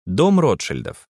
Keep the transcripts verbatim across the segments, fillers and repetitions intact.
Дом Ротшильдов.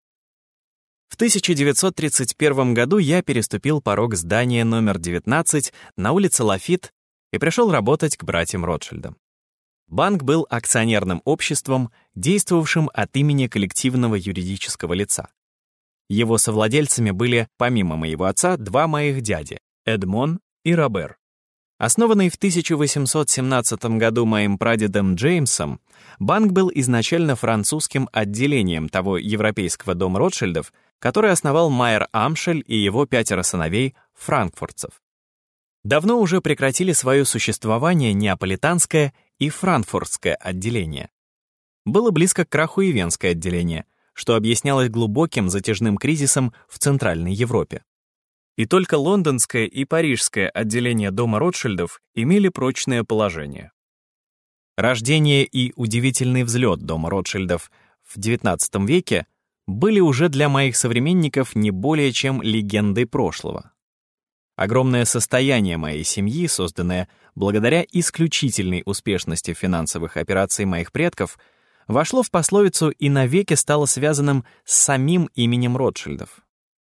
В тысяча девятьсот тридцать первом году я переступил порог здания номер девятнадцать на улице Лафит и пришел работать к братьям Ротшильдам. Банк был акционерным обществом, действовавшим от имени коллективного юридического лица. Его совладельцами были, помимо моего отца, два моих дяди — Эдмон и Робер. Основанный в тысяча восемьсот семнадцатом году моим прадедом Джеймсом, банк был изначально французским отделением того европейского дома Ротшильдов, который основал Майер Амшель и его пятеро сыновей франкфуртцев. Давно уже прекратили свое существование неаполитанское и франкфуртское отделение. Было близко к краху и венское отделение, что объяснялось глубоким затяжным кризисом в Центральной Европе. И только лондонское и парижское отделение дома Ротшильдов имели прочное положение. Рождение и удивительный взлет дома Ротшильдов в девятнадцатом веке были уже для моих современников не более чем легендой прошлого. Огромное состояние моей семьи, созданное благодаря исключительной успешности финансовых операций моих предков, вошло в пословицу и навеки стало связанным с самим именем Ротшильдов.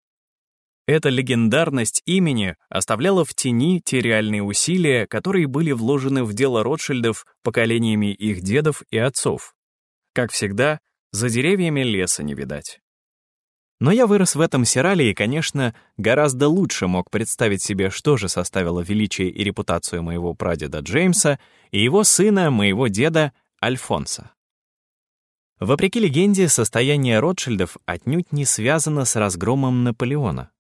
Эта легендарность имени оставляла в тени те реальные усилия, которые были вложены в дело Ротшильдов поколениями их дедов и отцов. Как всегда, за деревьями леса не видать. Но я вырос в этом Сирале и, конечно, гораздо лучше мог представить себе, что же составило величие и репутацию моего прадеда Джеймса и его сына, моего деда Альфонса. Вопреки легенде, состояние Ротшильдов отнюдь не связано с разгромом Наполеона.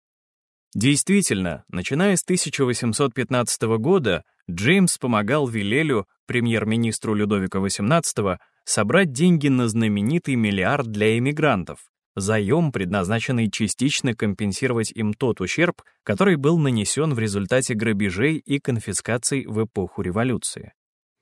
Действительно, начиная с тысяча восемьсот пятнадцатого года, Джеймс помогал Виллелю, премьер-министру Людовика восемнадцатого, собрать деньги на знаменитый миллиард для эмигрантов, заем, предназначенный частично компенсировать им тот ущерб, который был нанесен в результате грабежей и конфискаций в эпоху революции.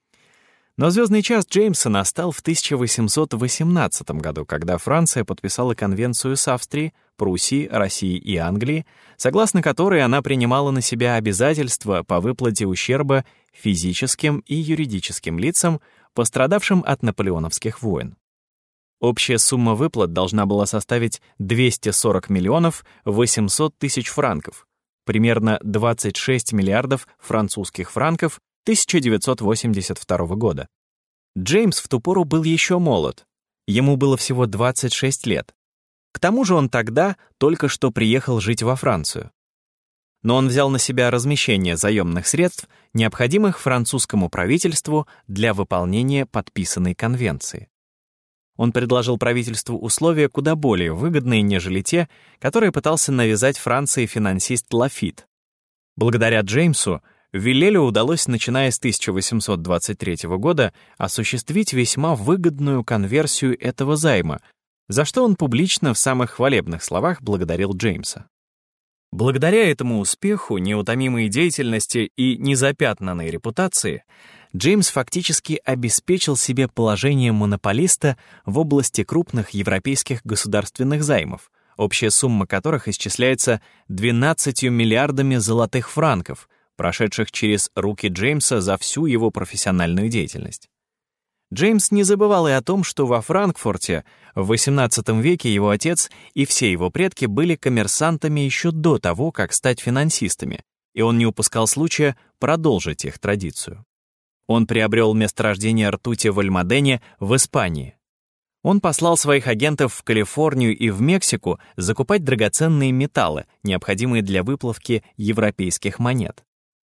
Но звездный час Джеймса настал в тысяча восемьсот восемнадцатом году, когда Франция подписала конвенцию с Австрией, Пруссией, Россией и Англией, согласно которой она принимала на себя обязательства по выплате ущерба физическим и юридическим лицам, пострадавшим от наполеоновских войн. Общая сумма выплат должна была составить двести сорок миллионов восемьсот тысяч франков, примерно двадцать шесть миллиардов французских франков тысяча девятьсот восемьдесят второго года. Джеймс в ту пору был еще молод, ему было всего двадцать шесть лет. К тому же он тогда только что приехал жить во Францию. Но он взял на себя размещение заемных средств, необходимых французскому правительству для выполнения подписанной конвенции. Он предложил правительству условия куда более выгодные, нежели те, которые пытался навязать Франции финансист Лафит. Благодаря Джеймсу Виллелю удалось, начиная с тысяча восемьсот двадцать третьего года, осуществить весьма выгодную конверсию этого займа, за что он публично в самых хвалебных словах благодарил Джеймса. Благодаря этому успеху, неутомимой деятельности и незапятнанной репутации, Джеймс фактически обеспечил себе положение монополиста в области крупных европейских государственных займов, общая сумма которых исчисляется двенадцатью миллиардами золотых франков, прошедших через руки Джеймса за всю его профессиональную деятельность. Джеймс не забывал и о том, что во Франкфурте в восемнадцатом веке его отец и все его предки были коммерсантами еще до того, как стать финансистами, и он не упускал случая продолжить их традицию. Он приобрел месторождение ртути в Альмадене в Испании. Он послал своих агентов в Калифорнию и в Мексику закупать драгоценные металлы, необходимые для выплавки европейских монет.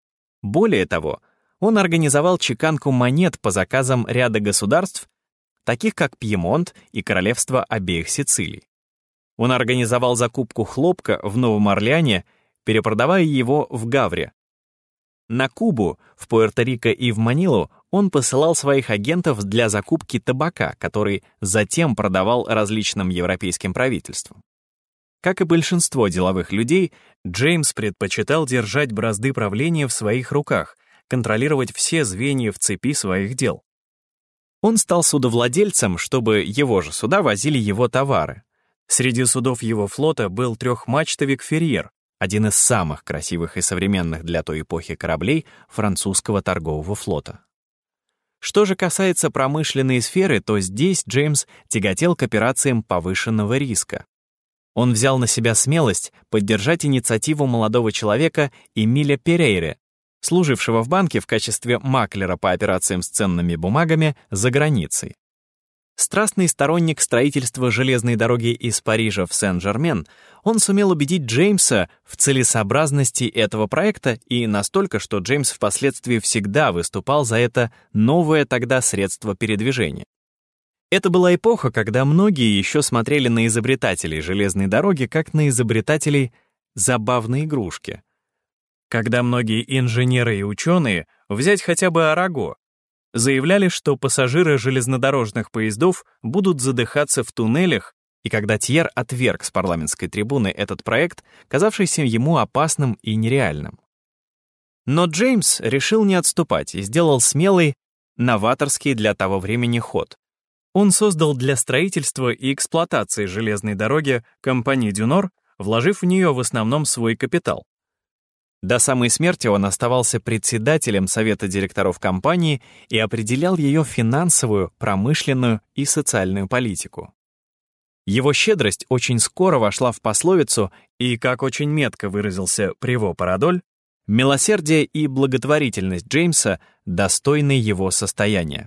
Более того, он организовал чеканку монет по заказам ряда государств, таких как Пьемонт и Королевство обеих Сицилий. Он организовал закупку хлопка в Новом Орлеане, перепродавая его в Гавре. На Кубу, в Пуэрто-Рико и в Манилу он посылал своих агентов для закупки табака, который затем продавал различным европейским правительствам. Как и большинство деловых людей, Джеймс предпочитал держать бразды правления в своих руках, контролировать все звенья в цепи своих дел. Он стал судовладельцем, чтобы его же суда возили его товары. Среди судов его флота был трехмачтовик «Ферrier», один из самых красивых и современных для той эпохи кораблей французского торгового флота. Что же касается промышленной сферы, то здесь Джеймс тяготел к операциям повышенного риска. Он взял на себя смелость поддержать инициативу молодого человека Эмиля Перейре, служившего в банке в качестве маклера по операциям с ценными бумагами за границей. Страстный сторонник строительства железной дороги из Парижа в Сен-Жермен, он сумел убедить Джеймса в целесообразности этого проекта и настолько, что Джеймс впоследствии всегда выступал за это новое тогда средство передвижения. Это была эпоха, когда многие еще смотрели на изобретателей железной дороги как на изобретателей забавной игрушки. Когда многие инженеры и ученые, взять хотя бы Араго, заявляли, что пассажиры железнодорожных поездов будут задыхаться в туннелях, и когда Тьер отверг с парламентской трибуны этот проект, казавшийся ему опасным и нереальным. Но Джеймс решил не отступать и сделал смелый, новаторский для того времени ход. Он создал для строительства и эксплуатации железной дороги компанию Дюнор, вложив в нее в основном свой капитал. До самой смерти он оставался председателем совета директоров компании и определял ее финансовую, промышленную и социальную политику. Его щедрость очень скоро вошла в пословицу и, как очень метко выразился Приво Парадоль, милосердие и благотворительность Джеймса достойны его состояния.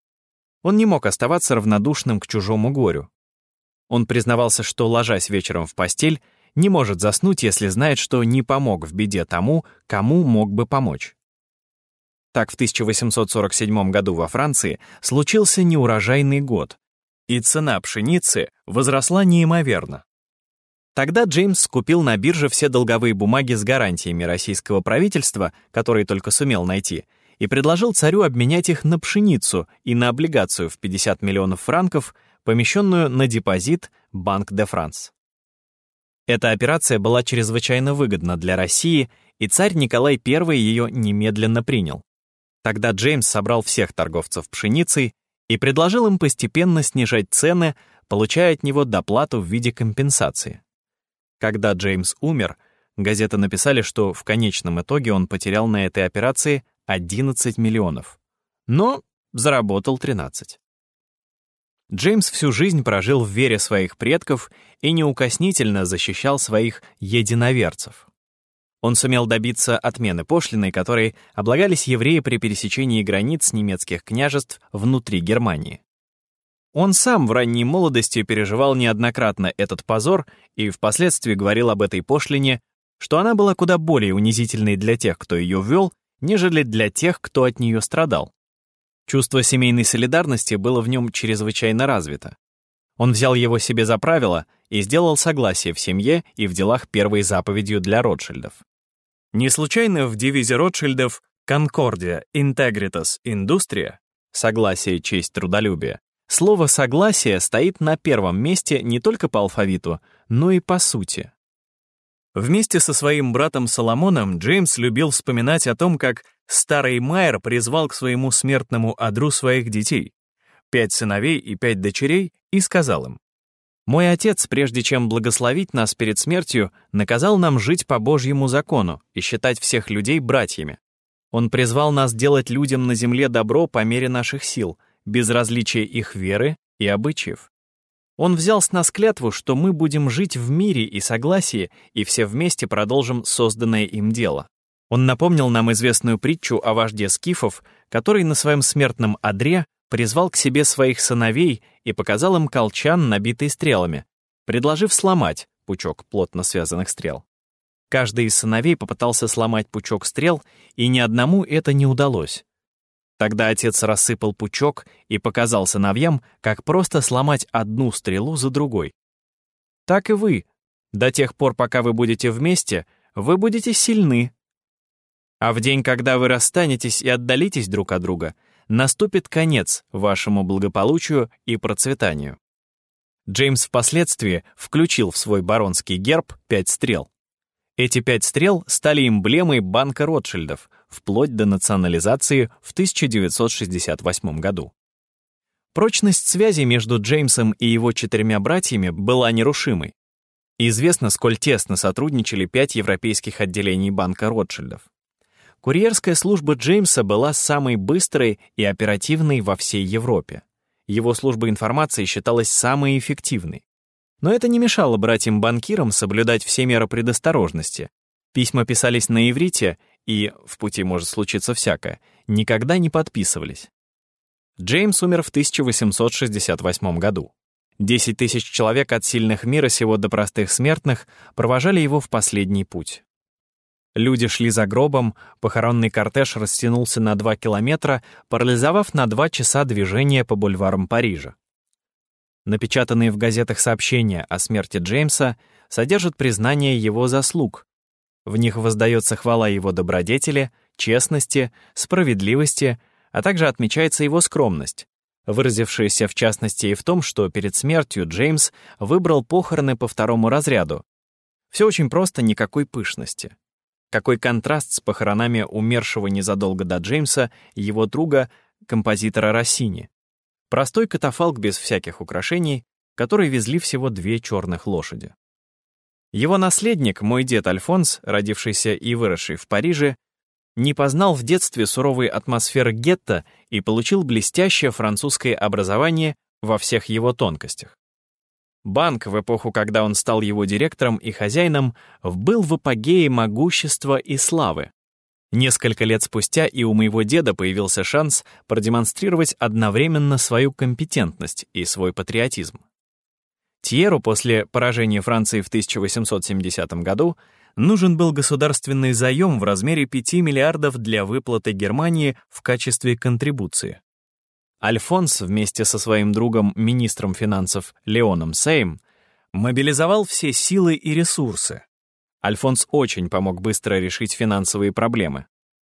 Он не мог оставаться равнодушным к чужому горю. Он признавался, что, ложась вечером в постель, не может заснуть, если знает, что не помог в беде тому, кому мог бы помочь. Так в тысяча восемьсот сорок седьмом году во Франции случился неурожайный год, и цена пшеницы возросла неимоверно. Тогда Джеймс скупил на бирже все долговые бумаги с гарантиями российского правительства, которые только сумел найти, и предложил царю обменять их на пшеницу и на облигацию в пятьдесят миллионов франков, помещенную на депозит Банк де Франс. Эта операция была чрезвычайно выгодна для России, и царь Николай Первый ее немедленно принял. Тогда Джеймс собрал всех торговцев пшеницей и предложил им постепенно снижать цены, получая от него доплату в виде компенсации. Когда Джеймс умер, газеты написали, что в конечном итоге он потерял на этой операции одиннадцать миллионов, но заработал тринадцать. Джеймс всю жизнь прожил в вере своих предков и неукоснительно защищал своих единоверцев. Он сумел добиться отмены пошлины, которой облагались евреи при пересечении границ немецких княжеств внутри Германии. Он сам в ранней молодости переживал неоднократно этот позор и впоследствии говорил об этой пошлине, что она была куда более унизительной для тех, кто ее ввел, нежели для тех, кто от нее страдал. Чувство семейной солидарности было в нем чрезвычайно развито. Он взял его себе за правило и сделал согласие в семье и в делах первой заповедью для Ротшильдов. Не случайно в девизе Ротшильдов «Concordia, Integritas, Industria» — «Согласие, честь, трудолюбие» слово «согласие» стоит на первом месте не только по алфавиту, но и по сути. Вместе со своим братом Соломоном Джеймс любил вспоминать о том, как старый Майер призвал к своему смертному одру своих детей, пять сыновей и пять дочерей, и сказал им: «Мой отец, прежде чем благословить нас перед смертью, наказал нам жить по Божьему закону и считать всех людей братьями. Он призвал нас делать людям на земле добро по мере наших сил, без различия их веры и обычаев. Он взял с нас клятву, что мы будем жить в мире и согласии, и все вместе продолжим созданное им дело». Он напомнил нам известную притчу о вожде скифов, который на своем смертном одре призвал к себе своих сыновей и показал им колчан, набитый стрелами, предложив сломать пучок плотно связанных стрел. Каждый из сыновей попытался сломать пучок стрел, и ни одному это не удалось. Тогда отец рассыпал пучок и показал сыновьям, как просто сломать одну стрелу за другой. Так и вы, до тех пор, пока вы будете вместе, вы будете сильны. А в день, когда вы расстанетесь и отдалитесь друг от друга, наступит конец вашему благополучию и процветанию. Джеймс впоследствии включил в свой баронский герб пять стрел. Эти пять стрел стали эмблемой банка Ротшильдов вплоть до национализации в тысяча девятьсот шестьдесят восьмом году. Прочность связи между Джеймсом и его четырьмя братьями была нерушимой. Известно, сколь тесно сотрудничали пять европейских отделений банка Ротшильдов. Курьерская служба Джеймса была самой быстрой и оперативной во всей Европе. Его служба информации считалась самой эффективной. Но это не мешало братьям-банкирам соблюдать все меры предосторожности. Письма писались на иврите и, в пути может случиться всякое, никогда не подписывались. Джеймс умер в тысяча восемьсот шестьдесят восьмом году. Десять тысяч человек от сильных мира сего до простых смертных провожали его в последний путь. Люди шли за гробом, похоронный кортеж растянулся на два километра, парализовав на два часа движение по бульварам Парижа. Напечатанные в газетах сообщения о смерти Джеймса содержат признание его заслуг. В них воздается хвала его добродетели, честности, справедливости, а также отмечается его скромность, выразившаяся в частности и в том, что перед смертью Джеймс выбрал похороны по второму разряду. Все очень просто, никакой пышности. Какой контраст с похоронами умершего незадолго до Джеймса и его друга, композитора Россини. Простой катафалк без всяких украшений, который везли всего две черных лошади. Его наследник, мой дед Альфонс, родившийся и выросший в Париже, не познал в детстве суровой атмосферы гетто и получил блестящее французское образование во всех его тонкостях. Банк, в эпоху, когда он стал его директором и хозяином, был в апогее могущества и славы. Несколько лет спустя и у моего деда появился шанс продемонстрировать одновременно свою компетентность и свой патриотизм. Тьеру после поражения Франции в тысяча восемьсот семидесятом году нужен был государственный заем в размере пяти миллиардов для выплаты Германии в качестве контрибуции. Альфонс вместе со своим другом, министром финансов Леоном Сейм, мобилизовал все силы и ресурсы. Альфонс очень помог быстро решить финансовые проблемы.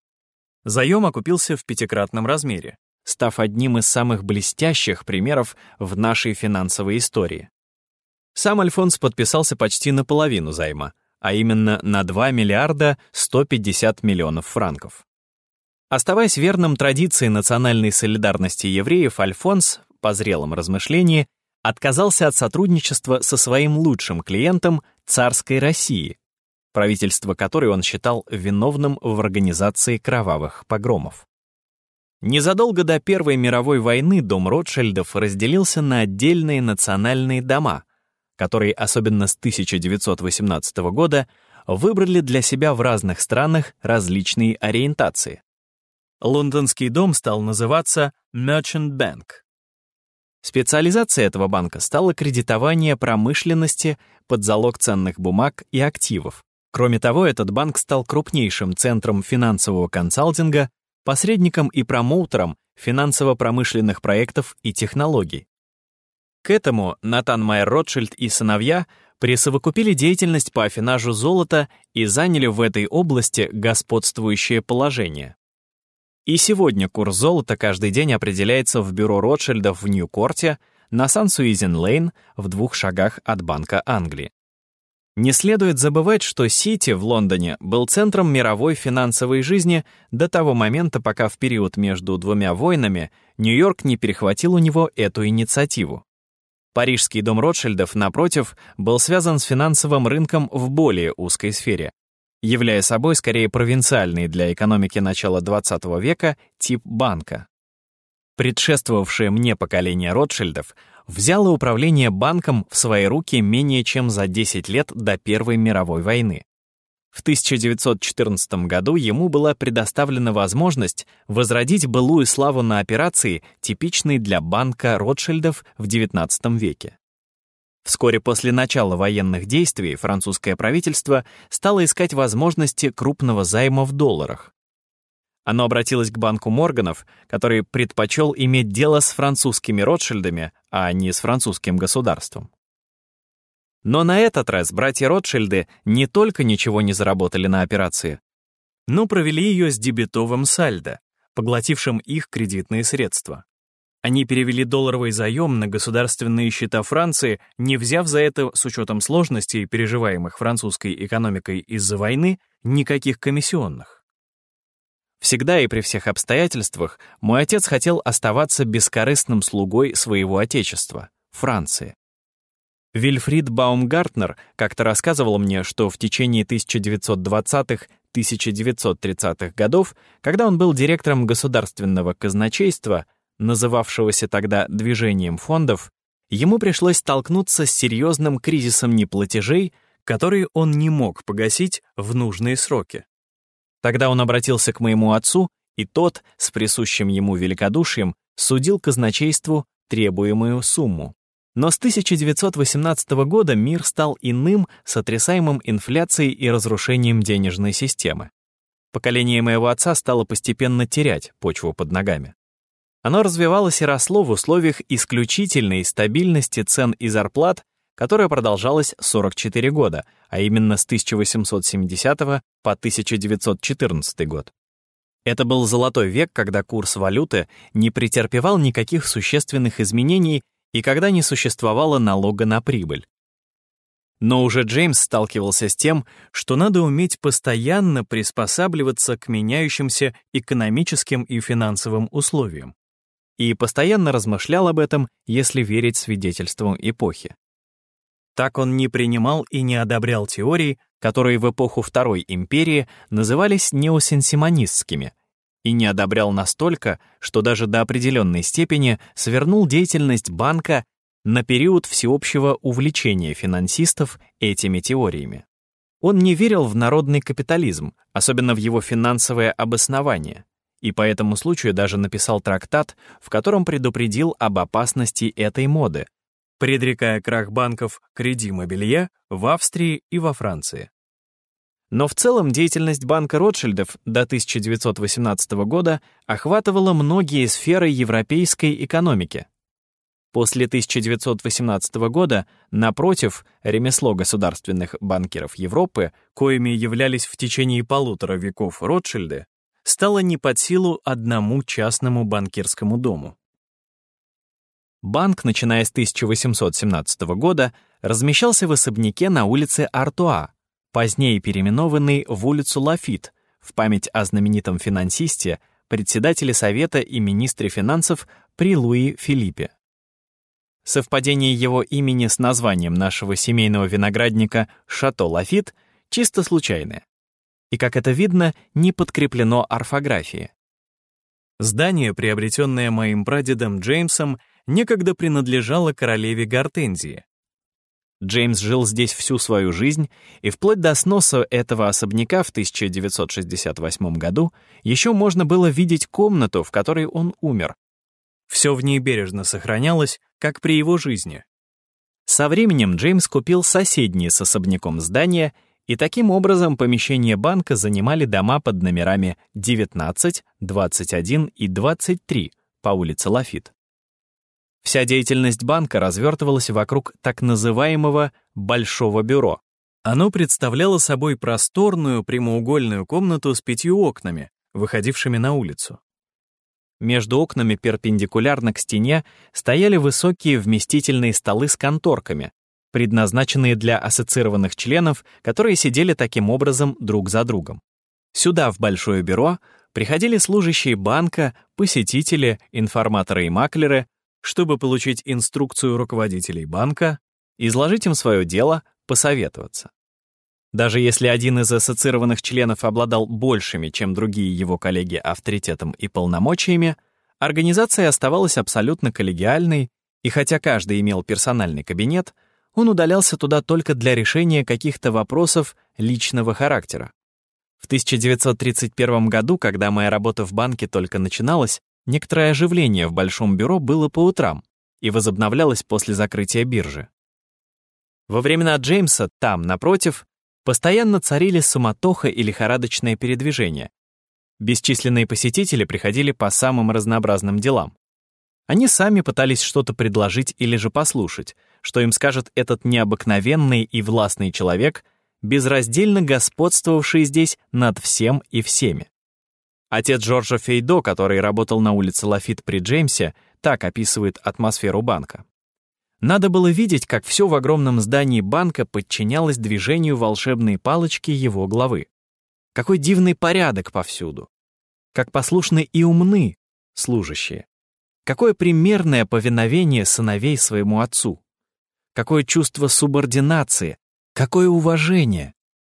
Заем окупился в пятикратном размере, став одним из самых блестящих примеров в нашей финансовой истории. Сам Альфонс подписался почти наполовину займа, а именно на два миллиарда сто пятьдесят миллионов франков. Оставаясь верным традиции национальной солидарности евреев, Альфонс, по зрелом размышлении, отказался от сотрудничества со своим лучшим клиентом царской России, правительство которой он считал виновным в организации кровавых погромов. Незадолго до Первой мировой войны дом Ротшильдов разделился на отдельные национальные дома, которые, особенно с тысяча девятьсот восемнадцатого года, выбрали для себя в разных странах различные ориентации. Лондонский дом стал называться Merchant Bank. Специализацией этого банка стало кредитование промышленности под залог ценных бумаг и активов. Кроме того, этот банк стал крупнейшим центром финансового консалтинга, посредником и промоутером финансово-промышленных проектов и технологий. К этому Натан Майер Ротшильд и сыновья присовокупили деятельность по аффинажу золота и заняли в этой области господствующее положение. И сегодня курс золота каждый день определяется в бюро Ротшильдов в Нью-Корте на Сан-Суизен-Лейн в двух шагах от Банка Англии. Не следует забывать, что Сити в Лондоне был центром мировой финансовой жизни до того момента, пока в период между двумя войнами Нью-Йорк не перехватил у него эту инициативу. Парижский дом Ротшильдов, напротив, был связан с финансовым рынком в более узкой сфере, являя собой скорее провинциальный для экономики начала двадцатого века тип банка. Предшествовавшее мне поколение Ротшильдов взяло управление банком в свои руки менее чем за десять лет до Первой мировой войны. В тысяча девятьсот четырнадцатом году ему была предоставлена возможность возродить былую славу на операции, типичной для банка Ротшильдов в девятнадцатом веке. Вскоре после начала военных действий французское правительство стало искать возможности крупного займа в долларах. Оно обратилось к банку Морганов, который предпочел иметь дело с французскими Ротшильдами, а не с французским государством. Но на этот раз братья Ротшильды не только ничего не заработали на операции, но провели ее с дебетовым сальдо, поглотившим их кредитные средства. Они перевели долларовый заем на государственные счета Франции, не взяв за это, с учетом сложностей, переживаемых французской экономикой из-за войны, никаких комиссионных. Всегда и при всех обстоятельствах мой отец хотел оставаться бескорыстным слугой своего отечества, Франции. Вильфрид Баумгартнер как-то рассказывал мне, что в течение тысяча девятьсот двадцатых тысяча девятьсот тридцатых годов, когда он был директором государственного казначейства, называвшегося тогда движением фондов, ему пришлось столкнуться с серьезным кризисом неплатежей, которые он не мог погасить в нужные сроки. Тогда он обратился к моему отцу, и тот, с присущим ему великодушием, судил казначейству требуемую сумму. Но с тысяча девятьсот восемнадцатого года мир стал иным, сотрясаемым инфляцией и разрушением денежной системы. Поколение моего отца стало постепенно терять почву под ногами. Оно развивалось и росло в условиях исключительной стабильности цен и зарплат, которая продолжалась сорок четыре года, а именно с тысяча восемьсот семидесятого по тысяча девятьсот четырнадцатый год. Это был золотой век, когда курс валюты не претерпевал никаких существенных изменений и когда не существовало налога на прибыль. Но уже Джеймс сталкивался с тем, что надо уметь постоянно приспосабливаться к меняющимся экономическим и финансовым условиям. И постоянно размышлял об этом, если верить свидетельствам эпохи. Так он не принимал и не одобрял теорий, которые в эпоху Второй империи назывались неосенсимонистскими, и не одобрял настолько, что даже до определенной степени свернул деятельность банка на период всеобщего увлечения финансистов этими теориями. Он не верил в народный капитализм, особенно в его финансовое обоснование, и по этому случаю даже написал трактат, в котором предупредил об опасности этой моды, предрекая крах банков Crédit Mobilier в Австрии и во Франции. Но в целом деятельность банка Ротшильдов до тысяча девятьсот восемнадцатого года охватывала многие сферы европейской экономики. После тысяча девятьсот восемнадцатого года, напротив, ремесло государственных банкиров Европы, коими являлись в течение полутора веков Ротшильды, стало не под силу одному частному банкирскому дому. Банк, начиная с тысяча восемьсот семнадцатого года, размещался в особняке на улице Артуа, позднее переименованный в улицу Лафит, в память о знаменитом финансисте, председателе Совета и министре финансов при Луи Филиппе. Совпадение его имени с названием нашего семейного виноградника «Шато Лафит» чисто случайное. И, как это видно, не подкреплено орфографией. Здание, приобретенное моим прадедом Джеймсом, некогда принадлежало королеве Гортензии. Джеймс жил здесь всю свою жизнь, и вплоть до сноса этого особняка в тысяча девятьсот шестьдесят восьмом году еще можно было видеть комнату, в которой он умер. Все в ней бережно сохранялось, как при его жизни. Со временем Джеймс купил соседние с особняком здания, и таким образом помещения банка занимали дома под номерами девятнадцать, двадцать один и двадцать три по улице Лафит. Вся деятельность банка развертывалась вокруг так называемого «большого бюро». Оно представляло собой просторную прямоугольную комнату с пятью окнами, выходившими на улицу. Между окнами перпендикулярно к стене стояли высокие вместительные столы с конторками, предназначенные для ассоциированных членов, которые сидели таким образом друг за другом. Сюда, в большое бюро, приходили служащие банка, посетители, информаторы и маклеры, чтобы получить инструкцию руководителей банка, изложить им свое дело, посоветоваться. Даже если один из ассоциированных членов обладал большими, чем другие его коллеги, авторитетом и полномочиями, организация оставалась абсолютно коллегиальной, и хотя каждый имел персональный кабинет, он удалялся туда только для решения каких-то вопросов личного характера. В тысяча девятьсот тридцать первом году, когда моя работа в банке только начиналась, некоторое оживление в большом бюро было по утрам и возобновлялось после закрытия биржи. Во времена Джеймса там, напротив, постоянно царили суматоха и лихорадочное передвижение. Бесчисленные посетители приходили по самым разнообразным делам. Они сами пытались что-то предложить или же послушать, что им скажет этот необыкновенный и властный человек, безраздельно господствовавший здесь над всем и всеми. Отец Джорджа Фейдо, который работал на улице Лафит при Джеймсе, так описывает атмосферу банка. Надо было видеть, как все в огромном здании банка подчинялось движению волшебной палочки его главы. Какой дивный порядок повсюду. Как послушны и умны служащие. Какое примерное повиновение сыновей своему отцу. Какое чувство субординации. Какое уважение.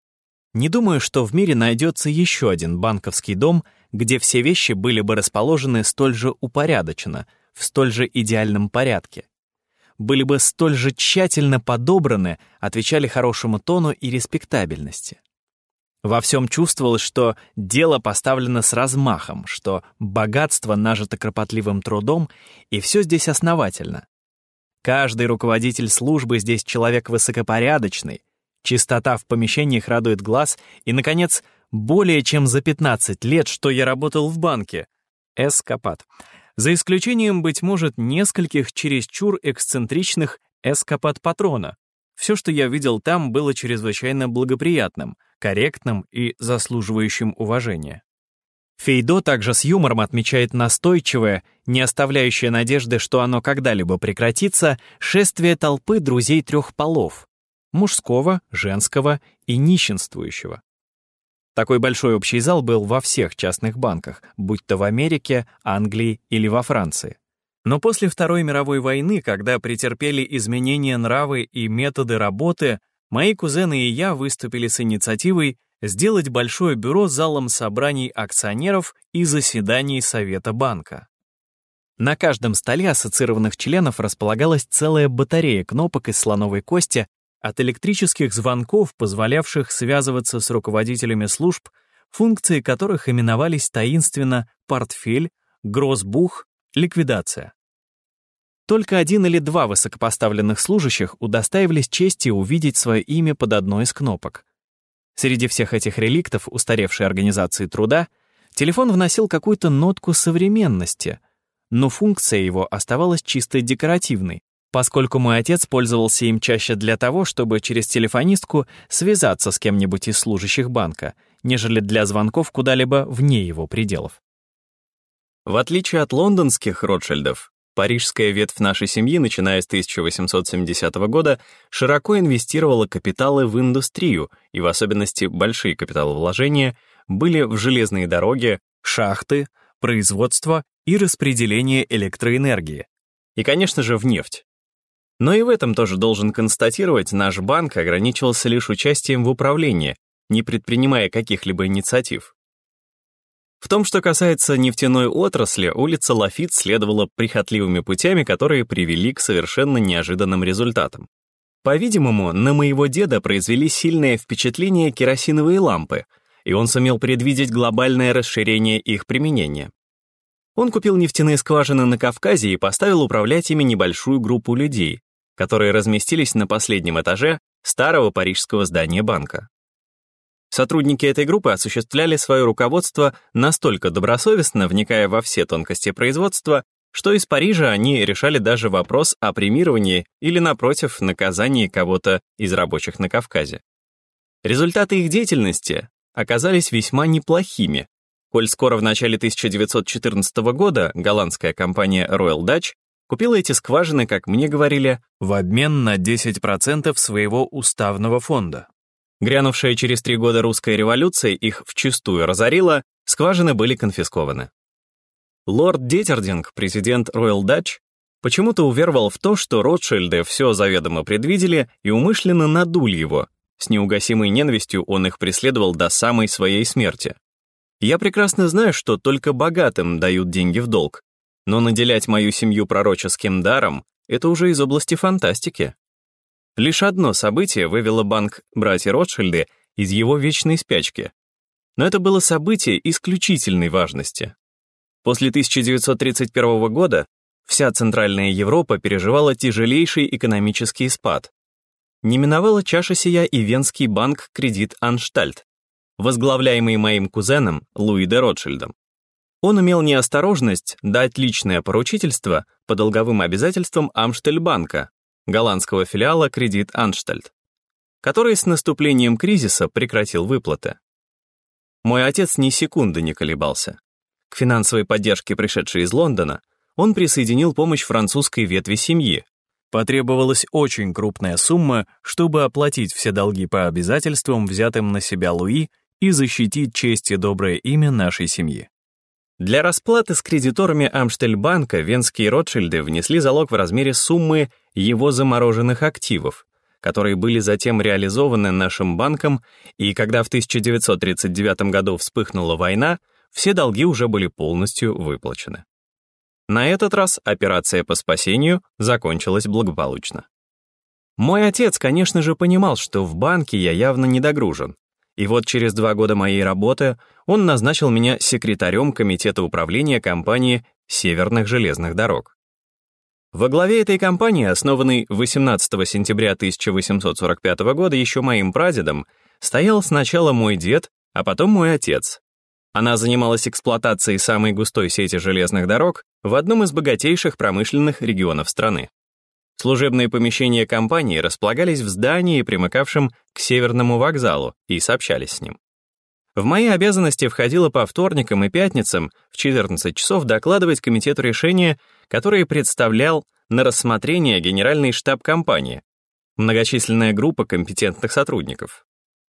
Не думаю, что в мире найдется еще один банковский дом, где все вещи были бы расположены столь же упорядоченно, в столь же идеальном порядке. Были бы столь же тщательно подобраны, отвечали хорошему тону и респектабельности. Во всем чувствовалось, что дело поставлено с размахом, что богатство нажито кропотливым трудом, и все здесь основательно. Каждый руководитель службы здесь человек высокопорядочный, чистота в помещениях радует глаз, и, наконец, более чем за пятнадцать лет, что я работал в банке, эскапад, за исключением, быть может, нескольких чересчур эксцентричных эскапад патрона. Все, что я видел там, было чрезвычайно благоприятным, корректным и заслуживающим уважения. Фейдо также с юмором отмечает настойчивое, не оставляющее надежды, что оно когда-либо прекратится, шествие толпы друзей трех полов — мужского, женского и нищенствующего. Такой большой общий зал был во всех частных банках, будь то в Америке, Англии или во Франции. Но после Второй мировой войны, когда претерпели изменения нравы и методы работы, мои кузены и я выступили с инициативой сделать большое бюро залом собраний акционеров и заседаний Совета банка. На каждом столе ассоциированных членов располагалась целая батарея кнопок из слоновой кости, от электрических звонков, позволявших связываться с руководителями служб, функции которых именовались таинственно «портфель», «гроссбух», «ликвидация». Только один или два высокопоставленных служащих удостаивались чести увидеть свое имя под одной из кнопок. Среди всех этих реликтов устаревшей организации труда телефон вносил какую-то нотку современности, но функция его оставалась чисто декоративной, поскольку мой отец пользовался им чаще для того, чтобы через телефонистку связаться с кем-нибудь из служащих банка, нежели для звонков куда-либо вне его пределов. В отличие от лондонских Ротшильдов, парижская ветвь нашей семьи, начиная с тысяча восемьсот семидесятого года, широко инвестировала капиталы в индустрию, и в особенности большие капиталовложения были в железные дороги, шахты, производство и распределение электроэнергии. И, конечно же, в нефть. Но и в этом тоже должен констатировать, наш банк ограничивался лишь участием в управлении, не предпринимая каких-либо инициатив. В том, что касается нефтяной отрасли, улица Лафит следовала прихотливыми путями, которые привели к совершенно неожиданным результатам. По-видимому, на моего деда произвели сильное впечатление керосиновые лампы, и он сумел предвидеть глобальное расширение их применения. Он купил нефтяные скважины на Кавказе и поставил управлять ими небольшую группу людей, которые разместились на последнем этаже старого парижского здания банка. Сотрудники этой группы осуществляли свое руководство настолько добросовестно, вникая во все тонкости производства, что из Парижа они решали даже вопрос о премировании или, напротив, наказании кого-то из рабочих на Кавказе. Результаты их деятельности оказались весьма неплохими, коль скоро в начале тысяча девятьсот четырнадцатого года голландская компания Royal Dutch купила эти скважины, как мне говорили, в обмен на десять процентов своего уставного фонда. Грянувшая через три года русская революция их вчистую разорила, скважины были конфискованы. Лорд Деттердинг, президент Royal Dutch, почему-то уверовал в то, что Ротшильды все заведомо предвидели и умышленно надули его. С неугасимой ненавистью он их преследовал до самой своей смерти. Я прекрасно знаю, что только богатым дают деньги в долг, но наделять мою семью пророческим даром — это уже из области фантастики. Лишь одно событие вывело банк «Братья Ротшильды» из его вечной спячки. Но это было событие исключительной важности. После тысяча девятьсот тридцать первого года вся Центральная Европа переживала тяжелейший экономический спад. Не миновала чаша сия и венский банк «Кредит Анштальт», возглавляемый моим кузеном Луи де Ротшильдом. Он имел неосторожность дать личное поручительство по долговым обязательствам Амштельбанка, голландского филиала «Кредит Анштальт», который с наступлением кризиса прекратил выплаты. Мой отец ни секунды не колебался. К финансовой поддержке, пришедшей из Лондона, он присоединил помощь французской ветви семьи. Потребовалась очень крупная сумма, чтобы оплатить все долги по обязательствам, взятым на себя Луи, и защитить честь и доброе имя нашей семьи. Для расплаты с кредиторами Амштельбанка венские Ротшильды внесли залог в размере суммы его замороженных активов, которые были затем реализованы нашим банком, и когда в тысяча девятьсот тридцать девятом году вспыхнула война, все долги уже были полностью выплачены. На этот раз операция по спасению закончилась благополучно. Мой отец, конечно же, понимал, что в банке я явно недогружен, и вот через два года моей работы он назначил меня секретарем комитета управления компании Северных железных дорог. Во главе этой компании, основанной восемнадцатого сентября тысяча восемьсот сорок пятого года еще моим прадедом, стоял сначала мой дед, а потом мой отец. Она занималась эксплуатацией самой густой сети железных дорог в одном из богатейших промышленных регионов страны. Служебные помещения компании располагались в здании, примыкавшем к Северному вокзалу, и сообщались с ним. В мои обязанности входило по вторникам и пятницам в четырнадцать часов докладывать комитету решения, которые представлял на рассмотрение Генеральный штаб компании, многочисленная группа компетентных сотрудников.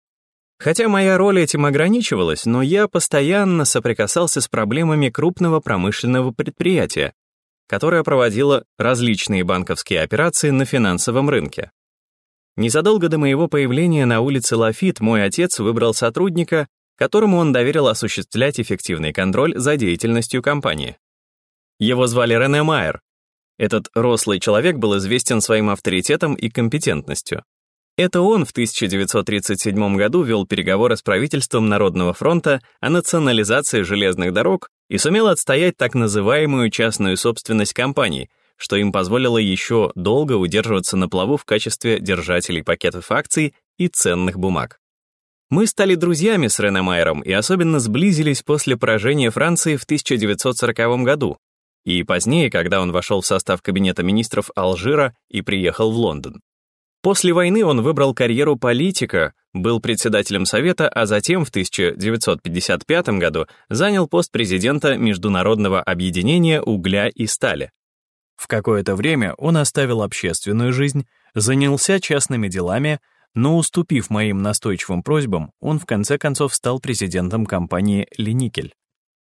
Хотя моя роль этим ограничивалась, но я постоянно соприкасался с проблемами крупного промышленного предприятия, которое проводило различные банковские операции на финансовом рынке. Незадолго до моего появления на улице Лафит мой отец выбрал сотрудника, которому он доверил осуществлять эффективный контроль за деятельностью компании. Его звали Рене Майер. Этот рослый человек был известен своим авторитетом и компетентностью. Это он в тысяча девятьсот тридцать седьмом году вел переговоры с правительством Народного фронта о национализации железных дорог и сумел отстоять так называемую частную собственность компании, что им позволило еще долго удерживаться на плаву в качестве держателей пакетов акций и ценных бумаг. Мы стали друзьями с Рене Майером и особенно сблизились после поражения Франции в тысяча девятьсот сороковом году и позднее, когда он вошел в состав кабинета министров Алжира и приехал в Лондон. После войны он выбрал карьеру политика, был председателем Совета, а затем в тысяча девятьсот пятьдесят пятом году занял пост президента Международного объединения угля и стали. В какое-то время он оставил общественную жизнь, занялся частными делами, но, уступив моим настойчивым просьбам, он в конце концов стал президентом компании «Леникель».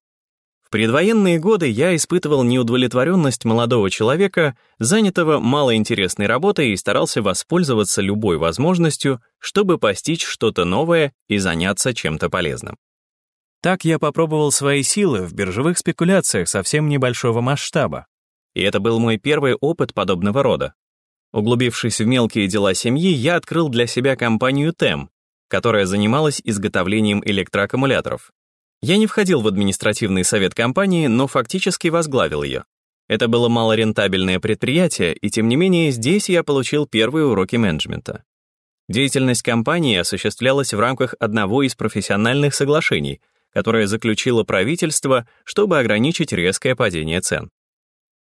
В предвоенные годы я испытывал неудовлетворенность молодого человека, занятого малоинтересной работой, и старался воспользоваться любой возможностью, чтобы постичь что-то новое и заняться чем-то полезным. Так я попробовал свои силы в биржевых спекуляциях совсем небольшого масштаба. И это был мой первый опыт подобного рода. Углубившись в мелкие дела семьи, я открыл для себя компанию «Тэм», которая занималась изготовлением электроаккумуляторов. Я не входил в административный совет компании, но фактически возглавил ее. Это было малорентабельное предприятие, и тем не менее здесь я получил первые уроки менеджмента. Деятельность компании осуществлялась в рамках одного из профессиональных соглашений, которое заключило правительство, чтобы ограничить резкое падение цен.